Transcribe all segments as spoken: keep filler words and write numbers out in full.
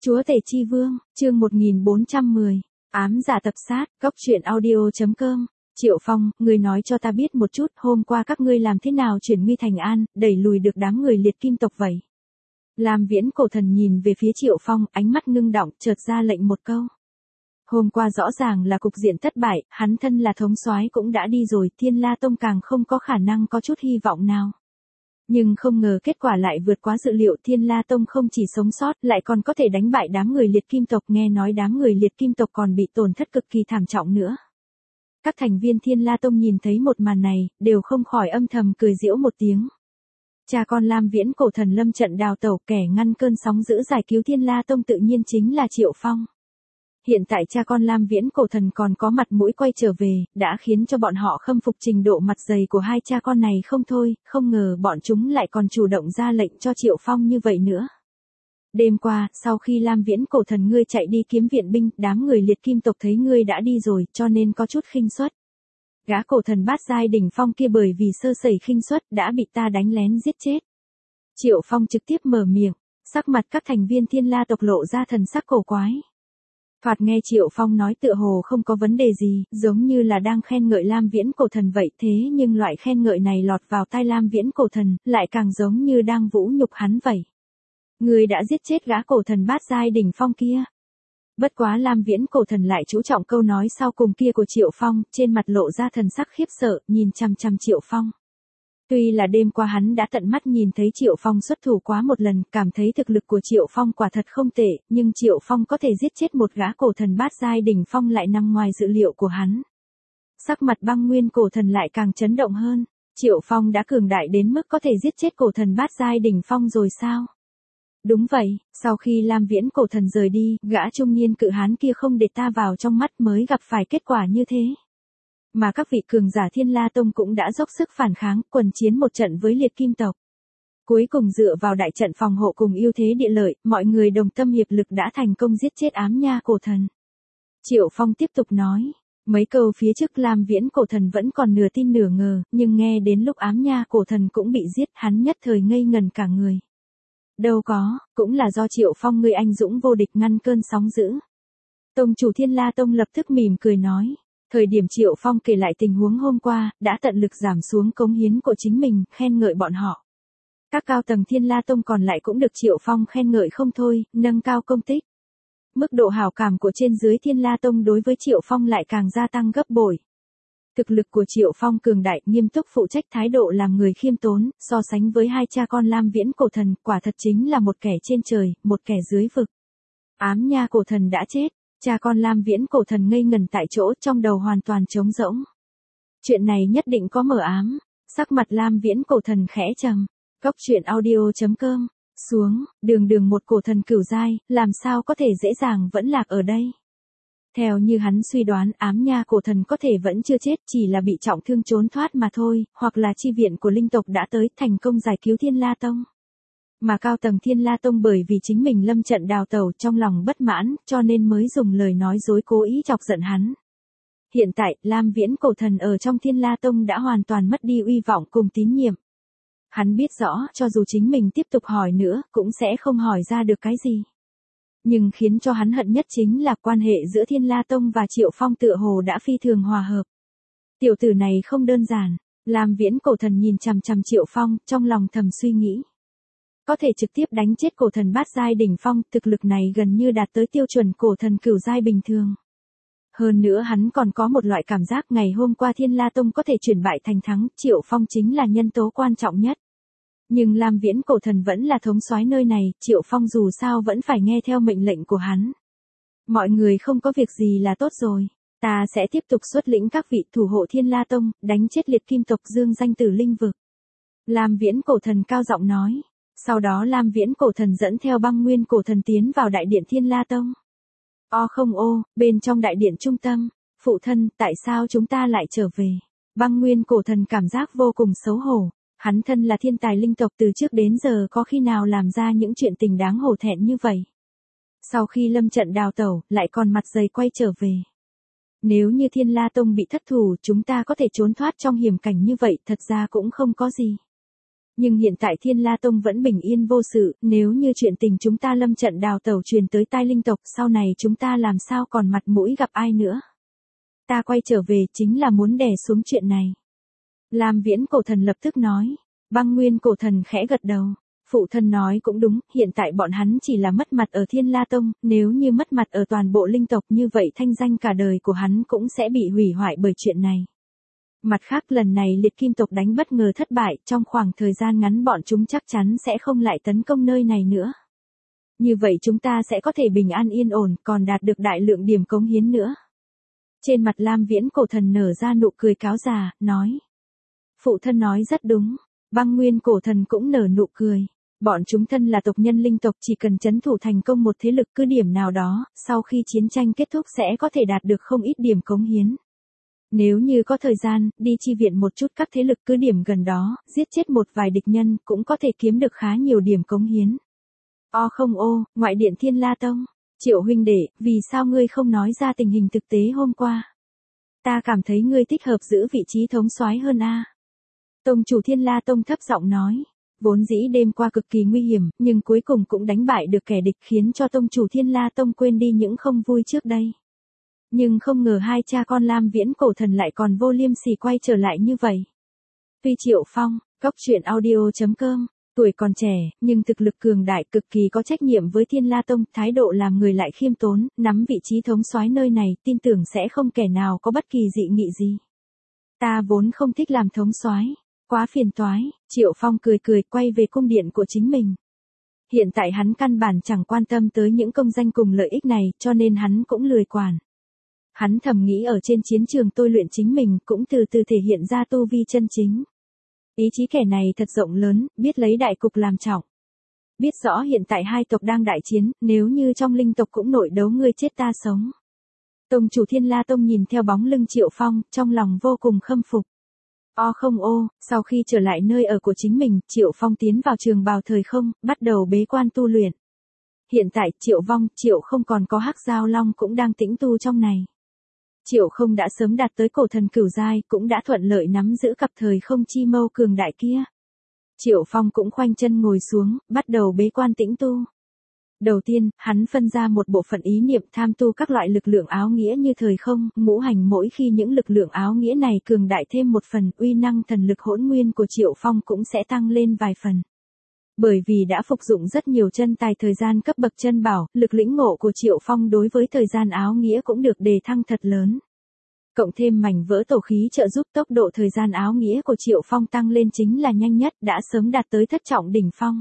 Chúa Tể Chi Vương, chương một nghìn bốn trăm mười, ám giả tập sát, góc truyện audio.com. Triệu Phong, ngươi nói cho ta biết một chút, hôm qua các ngươi làm thế nào chuyển nguy thành an, đẩy lùi được đám người liệt kim tộc vậy? Lam Viễn Cổ Thần nhìn về phía Triệu Phong, ánh mắt ngưng động, chợt ra lệnh một câu. Hôm qua rõ ràng là cục diện thất bại, hắn thân là thống soái cũng đã đi rồi, Thiên La Tông càng không có khả năng có chút hy vọng nào. Nhưng không ngờ kết quả lại vượt quá dự liệu, Thiên La Tông không chỉ sống sót, lại còn có thể đánh bại đám người liệt kim tộc, nghe nói đám người liệt kim tộc còn bị tổn thất cực kỳ thảm trọng nữa. Các thành viên Thiên La Tông nhìn thấy một màn này, đều không khỏi âm thầm cười giễu một tiếng. Cha con Lam Viễn Cổ Thần lâm trận đào tẩu, kẻ ngăn cơn sóng dữ giải cứu Thiên La Tông tự nhiên chính là Triệu Phong. Hiện tại cha con Lam Viễn Cổ Thần còn có mặt mũi quay trở về, đã khiến cho bọn họ khâm phục trình độ mặt dày của hai cha con này không thôi, không ngờ bọn chúng lại còn chủ động ra lệnh cho Triệu Phong như vậy nữa. Đêm qua, sau khi Lam Viễn Cổ Thần ngươi chạy đi kiếm viện binh, đám người liệt kim tộc thấy ngươi đã đi rồi, cho nên có chút khinh suất. Gã cổ thần bát giai đỉnh phong kia bởi vì sơ sẩy khinh suất đã bị ta đánh lén giết chết. Triệu Phong trực tiếp mở miệng, sắc mặt các thành viên Thiên La tộc lộ ra thần sắc cổ quái. Thoạt nghe Triệu Phong nói tựa hồ không có vấn đề gì, giống như là đang khen ngợi Lam Viễn Cổ Thần vậy, thế nhưng loại khen ngợi này lọt vào tai Lam Viễn Cổ Thần, lại càng giống như đang vũ nhục hắn vậy. Ngươi đã giết chết gã cổ thần bát giai đỉnh phong kia. Bất quá Lam Viễn Cổ Thần lại chú trọng câu nói sau cùng kia của Triệu Phong, trên mặt lộ ra thần sắc khiếp sợ, nhìn chằm chằm Triệu Phong. Tuy là đêm qua hắn đã tận mắt nhìn thấy Triệu Phong xuất thủ quá một lần, cảm thấy thực lực của Triệu Phong quả thật không tệ, nhưng Triệu Phong có thể giết chết một gã cổ thần bát giai đỉnh phong lại nằm ngoài dự liệu của hắn. Sắc mặt Băng Nguyên Cổ Thần lại càng chấn động hơn, Triệu Phong đã cường đại đến mức có thể giết chết cổ thần bát giai đỉnh phong rồi sao? Đúng vậy, sau khi Lam Viễn Cổ Thần rời đi, gã trung niên cự hán kia không để ta vào trong mắt mới gặp phải kết quả như thế. Mà các vị cường giả Thiên La Tông cũng đã dốc sức phản kháng, quần chiến một trận với liệt kim tộc. Cuối cùng dựa vào đại trận phòng hộ cùng ưu thế địa lợi, mọi người đồng tâm hiệp lực đã thành công giết chết ám nha cổ thần. Triệu Phong tiếp tục nói, mấy câu phía trước Lam Viễn Cổ Thần vẫn còn nửa tin nửa ngờ, nhưng nghe đến lúc ám nha cổ thần cũng bị giết, hắn nhất thời ngây ngần cả người. Đâu có, cũng là do Triệu Phong ngươi anh dũng vô địch ngăn cơn sóng dữ. Tông chủ Thiên La Tông lập tức mỉm cười nói. Thời điểm Triệu Phong kể lại tình huống hôm qua, đã tận lực giảm xuống cống hiến của chính mình, khen ngợi bọn họ. Các cao tầng Thiên La Tông còn lại cũng được Triệu Phong khen ngợi không thôi, nâng cao công tích. Mức độ hảo cảm của trên dưới Thiên La Tông đối với Triệu Phong lại càng gia tăng gấp bội. Thực lực của Triệu Phong cường đại, nghiêm túc phụ trách, thái độ làm người khiêm tốn, so sánh với hai cha con Lam Viễn Cổ Thần, quả thật chính là một kẻ trên trời, một kẻ dưới vực. Ám nha cổ thần đã chết. Cha con Lam Viễn Cổ Thần ngây ngần tại chỗ, trong đầu hoàn toàn trống rỗng. Chuyện này nhất định có mờ ám. Sắc mặt Lam Viễn Cổ Thần khẽ trầm. Góc truyện audio.com. Xuống, đường đường một cổ thần cửu giai, làm sao có thể dễ dàng vẫn lạc ở đây. Theo như hắn suy đoán, ám nha cổ thần có thể vẫn chưa chết, chỉ là bị trọng thương trốn thoát mà thôi, hoặc là chi viện của linh tộc đã tới, thành công giải cứu Thiên La Tông. Mà cao tầng Thiên La Tông bởi vì chính mình lâm trận đào tẩu trong lòng bất mãn, cho nên mới dùng lời nói dối cố ý chọc giận hắn. Hiện tại, Lam Viễn Cổ Thần ở trong Thiên La Tông đã hoàn toàn mất đi uy vọng cùng tín nhiệm. Hắn biết rõ, cho dù chính mình tiếp tục hỏi nữa, cũng sẽ không hỏi ra được cái gì. Nhưng khiến cho hắn hận nhất chính là quan hệ giữa Thiên La Tông và Triệu Phong tựa hồ đã phi thường hòa hợp. Tiểu tử này không đơn giản. Lam Viễn Cổ Thần nhìn chằm chằm Triệu Phong, trong lòng thầm suy nghĩ. Có thể trực tiếp đánh chết cổ thần bát giai đỉnh phong, thực lực này gần như đạt tới tiêu chuẩn cổ thần cửu giai bình thường. Hơn nữa hắn còn có một loại cảm giác ngày hôm qua Thiên La Tông có thể chuyển bại thành thắng, Triệu Phong chính là nhân tố quan trọng nhất. Nhưng Lam Viễn Cổ Thần vẫn là thống soái nơi này, Triệu Phong dù sao vẫn phải nghe theo mệnh lệnh của hắn. Mọi người không có việc gì là tốt rồi, ta sẽ tiếp tục xuất lĩnh các vị thủ hộ Thiên La Tông, đánh chết liệt kim tộc dương danh tử linh vực. Lam Viễn Cổ Thần cao giọng nói. Sau đó Lam Viễn Cổ Thần dẫn theo Băng Nguyên Cổ Thần tiến vào đại điện Thiên La Tông. O không ô, bên trong đại điện trung tâm, phụ thân, tại sao chúng ta lại trở về? Băng Nguyên Cổ Thần cảm giác vô cùng xấu hổ, hắn thân là thiên tài linh tộc từ trước đến giờ có khi nào làm ra những chuyện tình đáng hổ thẹn như vậy. Sau khi lâm trận đào tẩu, lại còn mặt dày quay trở về. Nếu như Thiên La Tông bị thất thủ, chúng ta có thể trốn thoát trong hiểm cảnh như vậy, thật ra cũng không có gì. Nhưng hiện tại Thiên La Tông vẫn bình yên vô sự, nếu như chuyện tình chúng ta lâm trận đào tẩu truyền tới tai linh tộc, sau này chúng ta làm sao còn mặt mũi gặp ai nữa. Ta quay trở về chính là muốn đè xuống chuyện này. Lam Viễn cổ thần lập tức nói. Băng Nguyên cổ thần khẽ gật đầu. Phụ thân nói cũng đúng, hiện tại bọn hắn chỉ là mất mặt ở Thiên La Tông, nếu như mất mặt ở toàn bộ linh tộc như vậy thanh danh cả đời của hắn cũng sẽ bị hủy hoại bởi chuyện này. Mặt khác lần này liệt kim tộc đánh bất ngờ thất bại, trong khoảng thời gian ngắn bọn chúng chắc chắn sẽ không lại tấn công nơi này nữa. Như vậy chúng ta sẽ có thể bình an yên ổn, còn đạt được đại lượng điểm cống hiến nữa. Trên mặt Lam Viễn cổ thần nở ra nụ cười cáo già, nói. Phụ thân nói rất đúng, Băng Nguyên cổ thần cũng nở nụ cười. Bọn chúng thân là tộc nhân linh tộc chỉ cần trấn thủ thành công một thế lực cứ điểm nào đó, sau khi chiến tranh kết thúc sẽ có thể đạt được không ít điểm cống hiến. Nếu như có thời gian, đi chi viện một chút các thế lực cứ điểm gần đó, giết chết một vài địch nhân, cũng có thể kiếm được khá nhiều điểm cống hiến. O không ô, ngoại điện Thiên La Tông. Triệu huynh đệ, vì sao ngươi không nói ra tình hình thực tế hôm qua? Ta cảm thấy ngươi thích hợp giữ vị trí thống soái hơn a. Tông chủ Thiên La Tông thấp giọng nói. Vốn dĩ đêm qua cực kỳ nguy hiểm, nhưng cuối cùng cũng đánh bại được kẻ địch khiến cho tông chủ Thiên La Tông quên đi những không vui trước đây. Nhưng không ngờ hai cha con Lam Viễn cổ thần lại còn vô liêm sỉ quay trở lại như vậy. Tuy Triệu Phong, Cốc Truyện Audio chấm com, tuổi còn trẻ, nhưng thực lực cường đại cực kỳ có trách nhiệm với Thiên La Tông, thái độ làm người lại khiêm tốn, nắm vị trí thống soái nơi này, tin tưởng sẽ không kẻ nào có bất kỳ dị nghị gì. Ta vốn không thích làm thống soái, quá phiền toái, Triệu Phong cười cười quay về cung điện của chính mình. Hiện tại hắn căn bản chẳng quan tâm tới những công danh cùng lợi ích này, cho nên hắn cũng lười quản. Hắn thầm nghĩ ở trên chiến trường tôi luyện chính mình, cũng từ từ thể hiện ra tu vi chân chính. Ý chí kẻ này thật rộng lớn, biết lấy đại cục làm trọng. Biết rõ hiện tại hai tộc đang đại chiến, nếu như trong linh tộc cũng nội đấu ngươi chết ta sống. Tông chủ Thiên La Tông nhìn theo bóng lưng Triệu Phong, trong lòng vô cùng khâm phục. O không ô, sau khi trở lại nơi ở của chính mình, Triệu Phong tiến vào trường bào thời không, bắt đầu bế quan tu luyện. Hiện tại, Triệu Vong, Triệu không còn có Hắc Giao Long cũng đang tĩnh tu trong này. Triệu không đã sớm đạt tới cổ thần cửu giai, cũng đã thuận lợi nắm giữ cặp thời không chi mâu cường đại kia. Triệu Phong cũng khoanh chân ngồi xuống, bắt đầu bế quan tĩnh tu. Đầu tiên, hắn phân ra một bộ phận ý niệm tham tu các loại lực lượng áo nghĩa như thời không, ngũ hành mỗi khi những lực lượng áo nghĩa này cường đại thêm một phần, uy năng thần lực hỗn nguyên của Triệu Phong cũng sẽ tăng lên vài phần. Bởi vì đã phục dụng rất nhiều chân tài thời gian cấp bậc chân bảo, lực lĩnh ngộ của Triệu Phong đối với thời gian áo nghĩa cũng được đề thăng thật lớn. Cộng thêm mảnh vỡ tổ khí trợ giúp tốc độ thời gian áo nghĩa của Triệu Phong tăng lên chính là nhanh nhất, đã sớm đạt tới thất trọng đỉnh phong.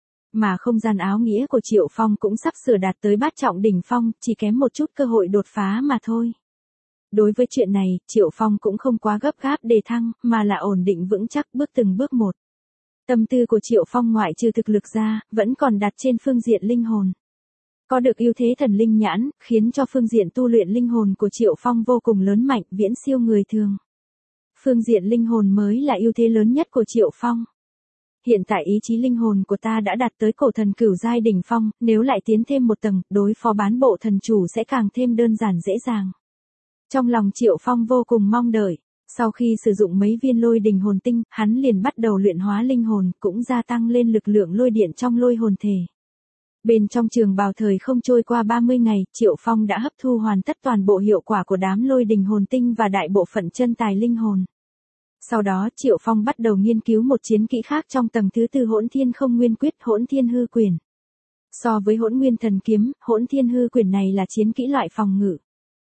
Mà không gian áo nghĩa của Triệu Phong cũng sắp sửa đạt tới bát trọng đỉnh phong, chỉ kém một chút cơ hội đột phá mà thôi. Đối với chuyện này, Triệu Phong cũng không quá gấp gáp đề thăng, mà là ổn định vững chắc bước từng bước một. Tâm tư của Triệu Phong ngoại trừ thực lực ra, vẫn còn đặt trên phương diện linh hồn. Có được ưu thế thần linh nhãn, khiến cho phương diện tu luyện linh hồn của Triệu Phong vô cùng lớn mạnh, viễn siêu người thường. Phương diện linh hồn mới là ưu thế lớn nhất của Triệu Phong. Hiện tại ý chí linh hồn của ta đã đạt tới cổ thần cửu giai đỉnh phong, nếu lại tiến thêm một tầng, đối phó bán bộ thần chủ sẽ càng thêm đơn giản dễ dàng. Trong lòng Triệu Phong vô cùng mong đợi. Sau khi sử dụng mấy viên lôi đình hồn tinh, hắn liền bắt đầu luyện hóa linh hồn, cũng gia tăng lên lực lượng lôi điện trong lôi hồn thể. Bên trong trường bào thời không trôi qua ba mươi ngày, Triệu Phong đã hấp thu hoàn tất toàn bộ hiệu quả của đám lôi đình hồn tinh và đại bộ phận chân tài linh hồn. Sau đó Triệu Phong bắt đầu nghiên cứu một chiến kỹ khác trong tầng thứ tư Hỗn Thiên Không Nguyên Quyết, Hỗn Thiên Hư Quyền. So với Hỗn Nguyên Thần Kiếm, Hỗn Thiên Hư Quyền này là chiến kỹ loại phòng ngự.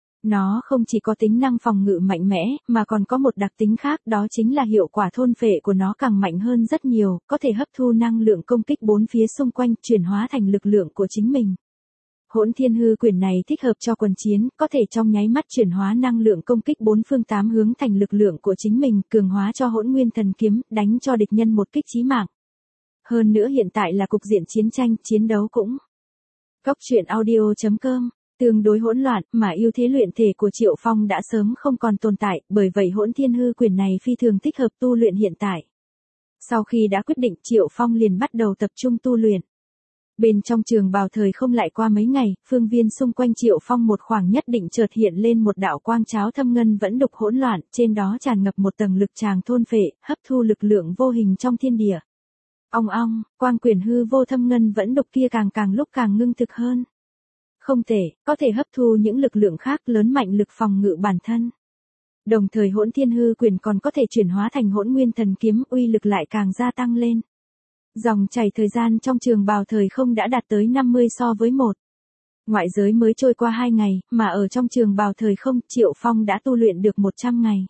Nó không chỉ có tính năng phòng ngự mạnh mẽ, mà còn có một đặc tính khác, đó chính là hiệu quả thôn phệ của nó càng mạnh hơn rất nhiều, có thể hấp thu năng lượng công kích bốn phía xung quanh, chuyển hóa thành lực lượng của chính mình. Hỗn Thiên Hư Quyền này thích hợp cho quần chiến, có thể trong nháy mắt chuyển hóa năng lượng công kích bốn phương tám hướng thành lực lượng của chính mình, cường hóa cho Hỗn Nguyên Thần Kiếm, đánh cho địch nhân một kích chí mạng. Hơn nữa hiện tại là cục diện chiến tranh, chiến đấu cũng. Cốc Truyện Audio chấm com tương đối hỗn loạn, mà ưu thế luyện thể của Triệu Phong đã sớm không còn tồn tại, bởi vậy Hỗn Thiên Hư Quyền này phi thường thích hợp tu luyện hiện tại. Sau khi đã quyết định, Triệu Phong liền bắt đầu tập trung tu luyện. Bên trong trường bào thời không lại qua mấy ngày, phương viên xung quanh Triệu Phong một khoảng nhất định chợt hiện lên một đạo quang cháo thâm ngân vẫn đục hỗn loạn, trên đó tràn ngập một tầng lực tràng thôn phệ, hấp thu lực lượng vô hình trong thiên địa. Ong ong, quang quyển hư vô thâm ngân vẫn đục kia càng càng lúc càng ngưng thực hơn. Không thể, có thể hấp thu những lực lượng khác lớn mạnh lực phòng ngự bản thân. Đồng thời hỗn thiên hư quyền còn có thể chuyển hóa thành hỗn nguyên thần kiếm, uy lực lại càng gia tăng lên. Dòng chảy thời gian trong trường bào thời không đã đạt tới năm mươi so với một. Ngoại giới mới trôi qua hai ngày, mà ở trong trường bào thời không, Triệu Phong đã tu luyện được một trăm ngày.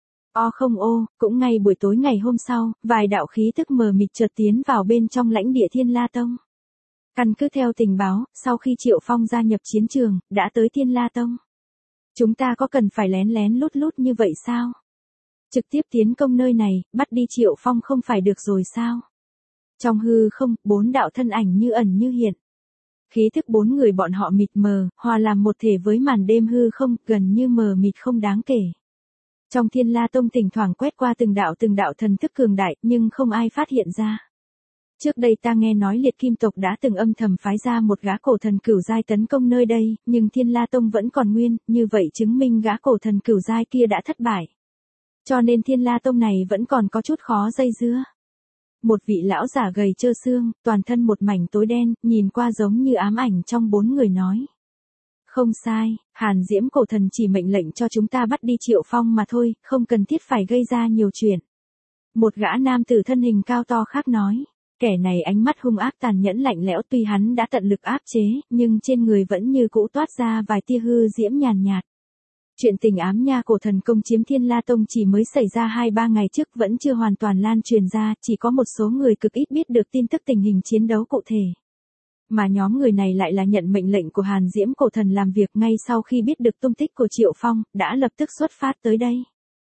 O không ô, cũng ngay buổi tối ngày hôm sau, vài đạo khí tức mờ mịt chợt tiến vào bên trong lãnh địa Thiên La Tông. Căn cứ theo tình báo, sau khi Triệu Phong gia nhập chiến trường, đã tới Thiên La Tông. Chúng ta có cần phải lén lén lút lút như vậy sao? Trực tiếp tiến công nơi này, bắt đi Triệu Phong không phải được rồi sao? Trong hư không, bốn đạo thân ảnh như ẩn như hiện. Khí thức bốn người bọn họ mịt mờ, hòa làm một thể với màn đêm hư không, gần như mờ mịt không đáng kể. Trong Thiên La Tông thỉnh thoảng quét qua từng đạo từng đạo thần thức cường đại, nhưng không ai phát hiện ra. Trước đây ta nghe nói Liệt Kim tộc đã từng âm thầm phái ra một gã cổ thần cửu giai tấn công nơi đây, nhưng Thiên La Tông vẫn còn nguyên, như vậy chứng minh gã cổ thần cửu giai kia đã thất bại. Cho nên Thiên La Tông này vẫn còn có chút khó dây dưa. Một vị lão giả gầy trơ xương, toàn thân một mảnh tối đen, nhìn qua giống như ám ảnh trong bốn người nói. Không sai, Hàn Diễm cổ thần chỉ mệnh lệnh cho chúng ta bắt đi Triệu Phong mà thôi, không cần thiết phải gây ra nhiều chuyện. Một gã nam tử thân hình cao to khác nói. Kẻ này ánh mắt hung ác tàn nhẫn lạnh lẽo, tuy hắn đã tận lực áp chế, nhưng trên người vẫn như cũ toát ra vài tia hư diễm nhàn nhạt. Chuyện tình ám nha cổ thần công chiếm Thiên La Tông chỉ mới xảy ra hai ba ngày trước, vẫn chưa hoàn toàn lan truyền ra, chỉ có một số người cực ít biết được tin tức tình hình chiến đấu cụ thể. Mà nhóm người này lại là nhận mệnh lệnh của Hàn Diễm cổ thần làm việc ngay sau khi biết được tung tích của Triệu Phong, đã lập tức xuất phát tới đây.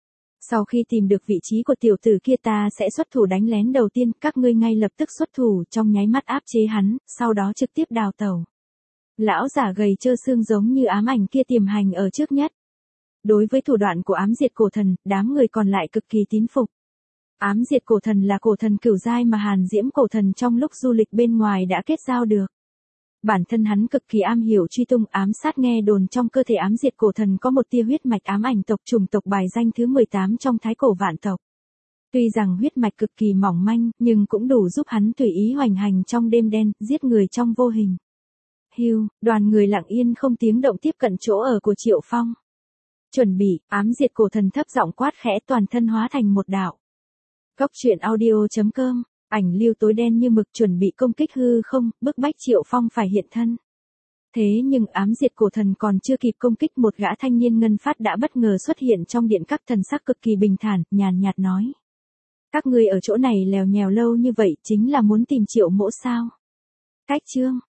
Sau khi tìm được vị trí của tiểu tử kia ta sẽ xuất thủ đánh lén đầu tiên, các ngươi ngay lập tức xuất thủ trong nháy mắt áp chế hắn, sau đó trực tiếp đào tẩu. Lão giả gầy trơ xương giống như ám ảnh kia tiềm hành ở trước nhất. Đối với thủ đoạn của ám diệt cổ thần, đám người còn lại cực kỳ tín phục. Ám diệt cổ thần là cổ thần cửu giai mà Hàn Diễm cổ thần trong lúc du lịch bên ngoài đã kết giao được. Bản thân hắn cực kỳ am hiểu truy tung ám sát, nghe đồn trong cơ thể ám diệt cổ thần có một tia huyết mạch ám ảnh tộc, chủng tộc bài danh thứ mười tám trong thái cổ vạn tộc. Tuy rằng huyết mạch cực kỳ mỏng manh, nhưng cũng đủ giúp hắn tùy ý hoành hành trong đêm đen, giết người trong vô hình. Hưu, đoàn người lặng yên không tiếng động tiếp cận chỗ ở của Triệu Phong. Chuẩn bị, ám diệt cổ thần thấp giọng quát khẽ, toàn thân hóa thành một đạo. Cốc truyện audio chấm com, ảnh lưu tối đen như mực chuẩn bị công kích hư không, bức bách Triệu Phong phải hiện thân. Thế nhưng ám diệt cổ thần còn chưa kịp công kích, một gã thanh niên ngân phát đã bất ngờ xuất hiện trong điện, các thần sắc cực kỳ bình thản, nhàn nhạt nói. Các ngươi ở chỗ này lèo nhèo lâu như vậy chính là muốn tìm Triệu mỗ sao? Cách chương,